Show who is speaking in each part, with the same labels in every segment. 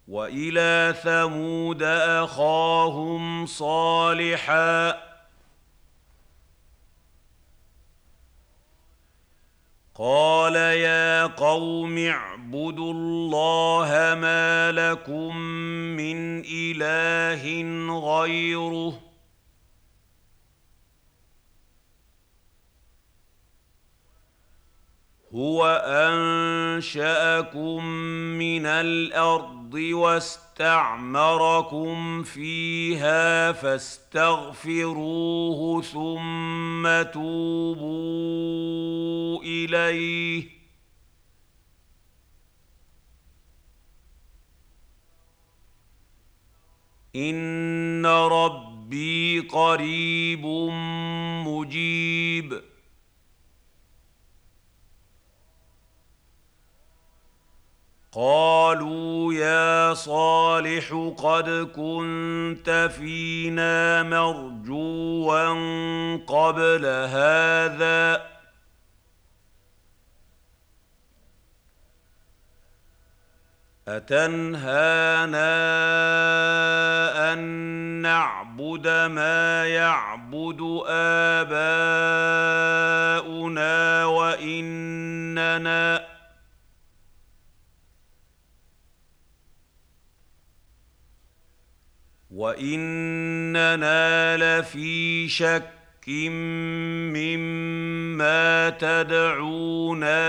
Speaker 1: وإلى ثمود أخاهم صالحا قال يا قوم اعبدوا الله ما لكم من إله غيره هو أنشأكم من الأرض واستعمركم فيها فاستغفروه ثم توبوا إليه إن ربي قريب مجيب قالوا يا صالح قد كنت فينا مرجوا قبل هذا أتنهانا أن نعبد ما يعبد آباؤنا وإننا لفي شك مما تدعونا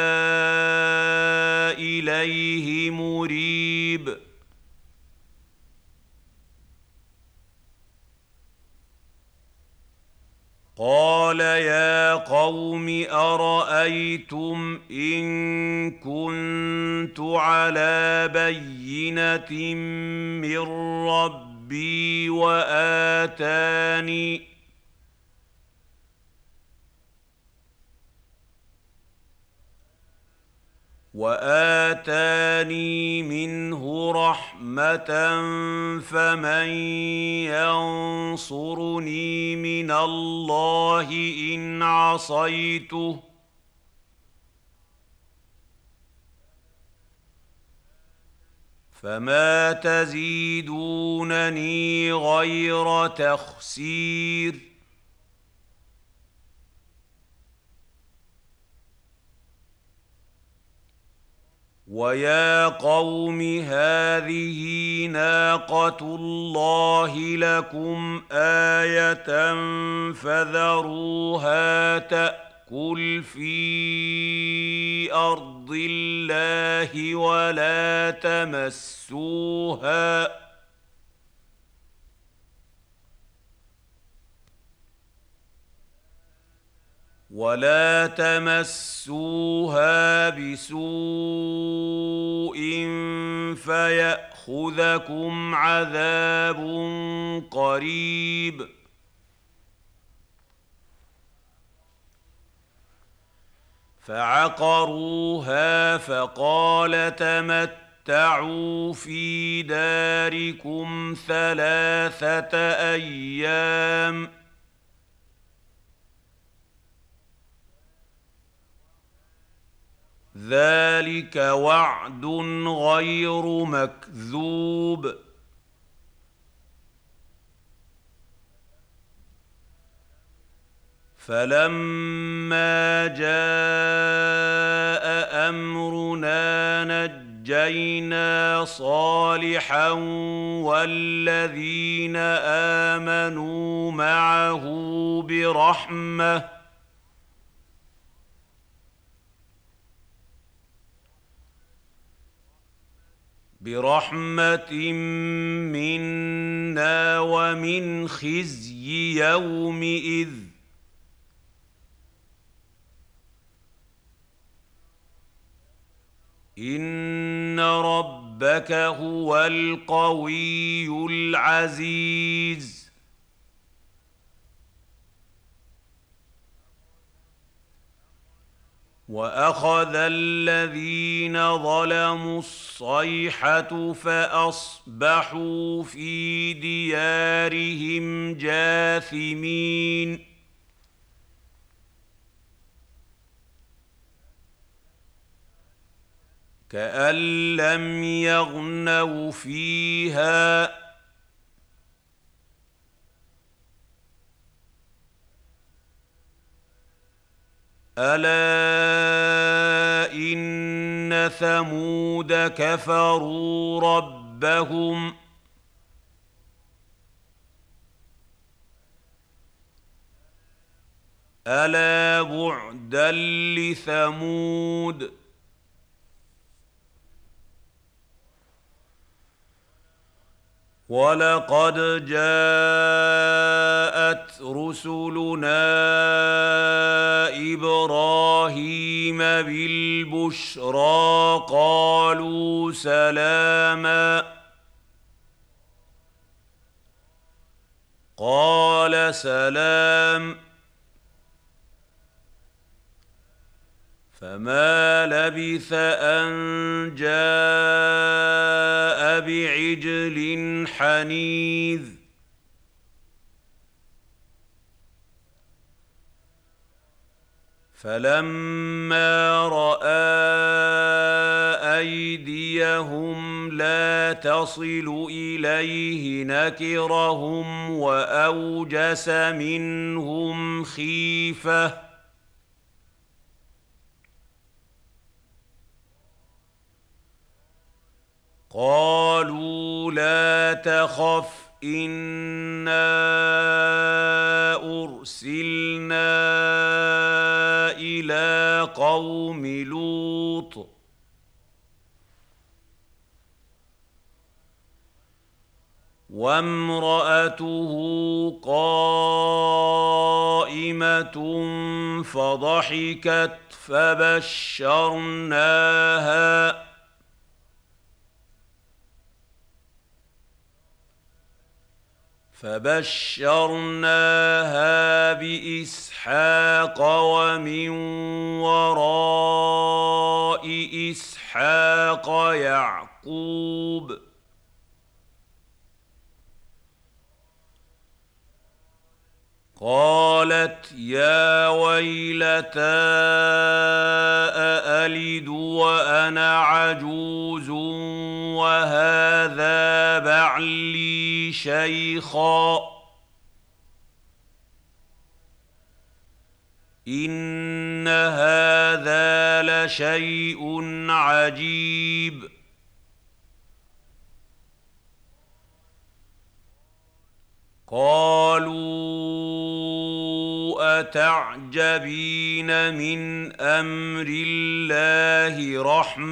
Speaker 1: إليه مريب قال يا قوم أرأيتم إن كنت على بينة من ربي وآتاني منه رحمة فمن ينصرني من الله إن عصيته فما تزيدونني غير تخسير ويا قوم هذه ناقة الله لكم آية فذروها تأكل في أرض الله ولا تمسوها بسوء فيأخذكم عذاب قريب فعقروها فقال تمتعوا في داركم 3 أيام ذلك وعد غير مكذوب فلما جاء أمرنا نجينا صالحا والذين آمنوا معه برحمة منا ومن خزي يومئذ إن ربك هو القوي العزيز وأخذ الذين ظلموا الصيحة فأصبحوا في ديارهم جاثمين كأن لم يغنوا فيها ألا إن ثمود كفروا ربهم ألا بعدا لثمود ولقد جاءت رسلنا إبراهيم بالبشرى قالوا سلاما قال سلام فما لبث أن جاء بعجل حنيذ فلما رأى أيديهم لا تصل إليه نكرهم وأوجس منهم خيفة قالوا لا تخف إنا أرسلنا إلى قوم لوط وامرأته قائمة فضحكت فبشرناها بإسحاق ومن وراء إسحاق يعقوب قالت يا ويلتى أألد وأنا عجوز وهذا بعلي شيخا إن هذا لشيء عجيب قالوا أتعجبين من أمر الله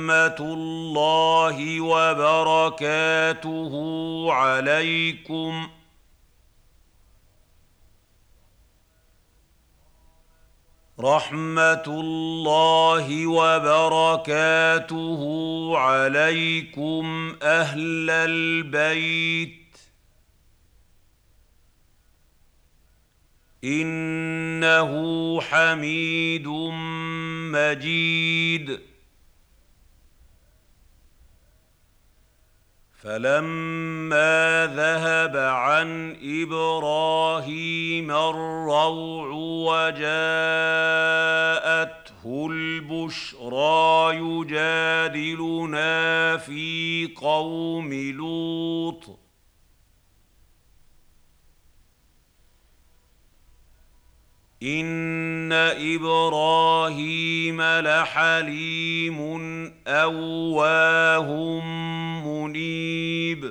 Speaker 1: رحمة الله وبركاته عليكم أهل البيت إنه حميد مجيد فلما ذهب عن إبراهيم الروع وجاءته البشرى يجادلنا في قوم لوط إن إبراهيم لحليم أواه منيب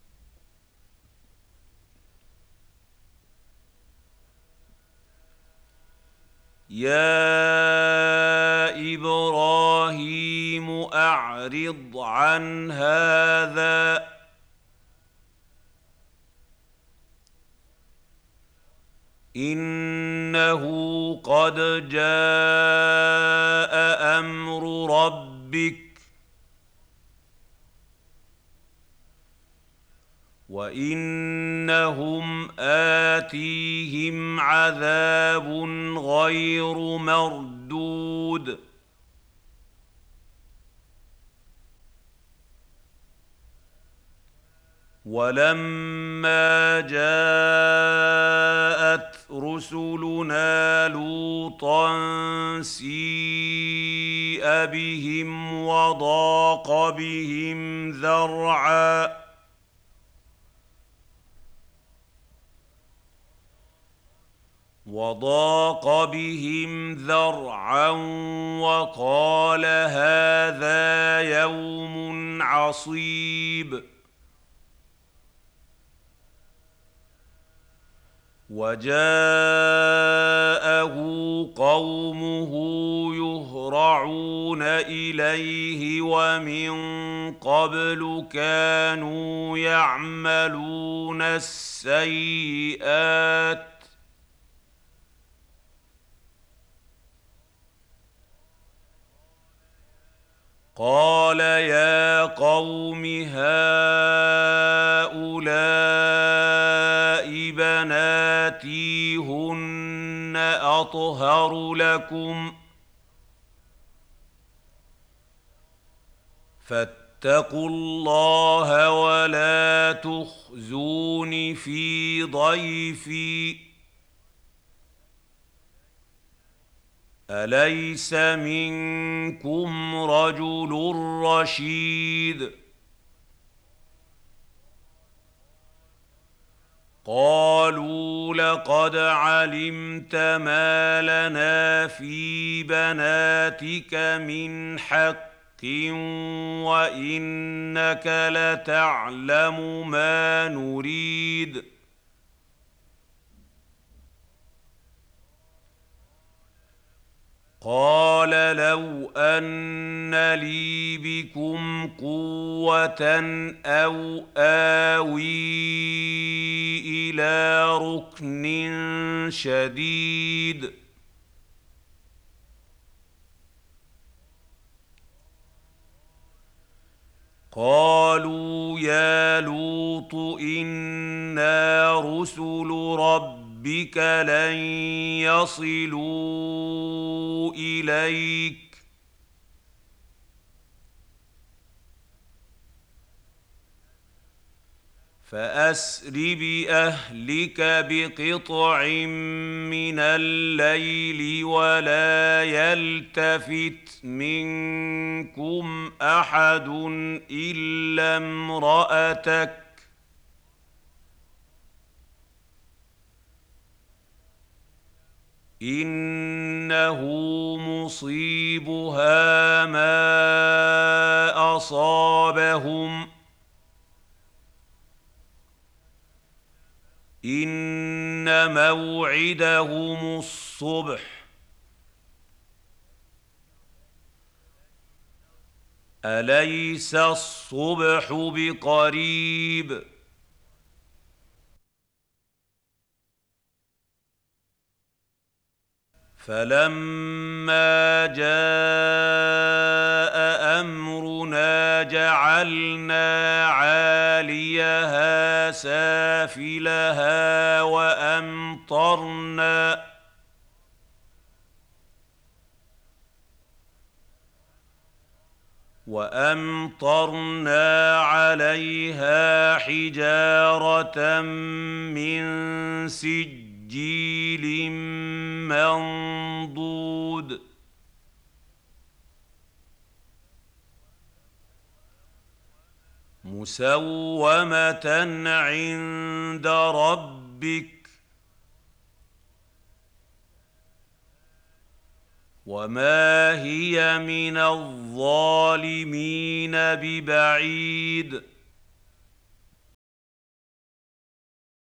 Speaker 1: يا إبراهيم أعرض عن هذا إنه قد جاء أمر ربك وإنهم آتيهم عذاب غير مردود ولما جاءت رسلنا لوطا سيء سيئ بهم وضاق بهم ذرعا وقال هذا يوم عصيب وجاءه قومه يهرعون إليه ومن قبل كانوا يعملون السيئات قال يا قوم هؤلاء بناتي هن أطهر لكم فاتقوا الله ولا تخزون في ضيفي أليس منكم رجل رشيد قالوا لقد علمت ما لنا في بناتك من حق وإنك لتعلم ما نريد قال لو أن لي بكم قوة أو آوي إلى ركن شديد قالوا يا لوط إنا رسل ربك لن يصلوا إليك فأسر بأهلك بقطع من الليل ولا يلتفت منكم أحد إلا امرأتك إنه مصيبها ما أصابهم إن موعدهم الصبح أليس الصبح بقريب فلما جاء أمرنا جعلنا عاليها سافلها وأمطرنا عليها حجارة من سجيل منضود مسومة عند ربك وما هي من الظالمين ببعيد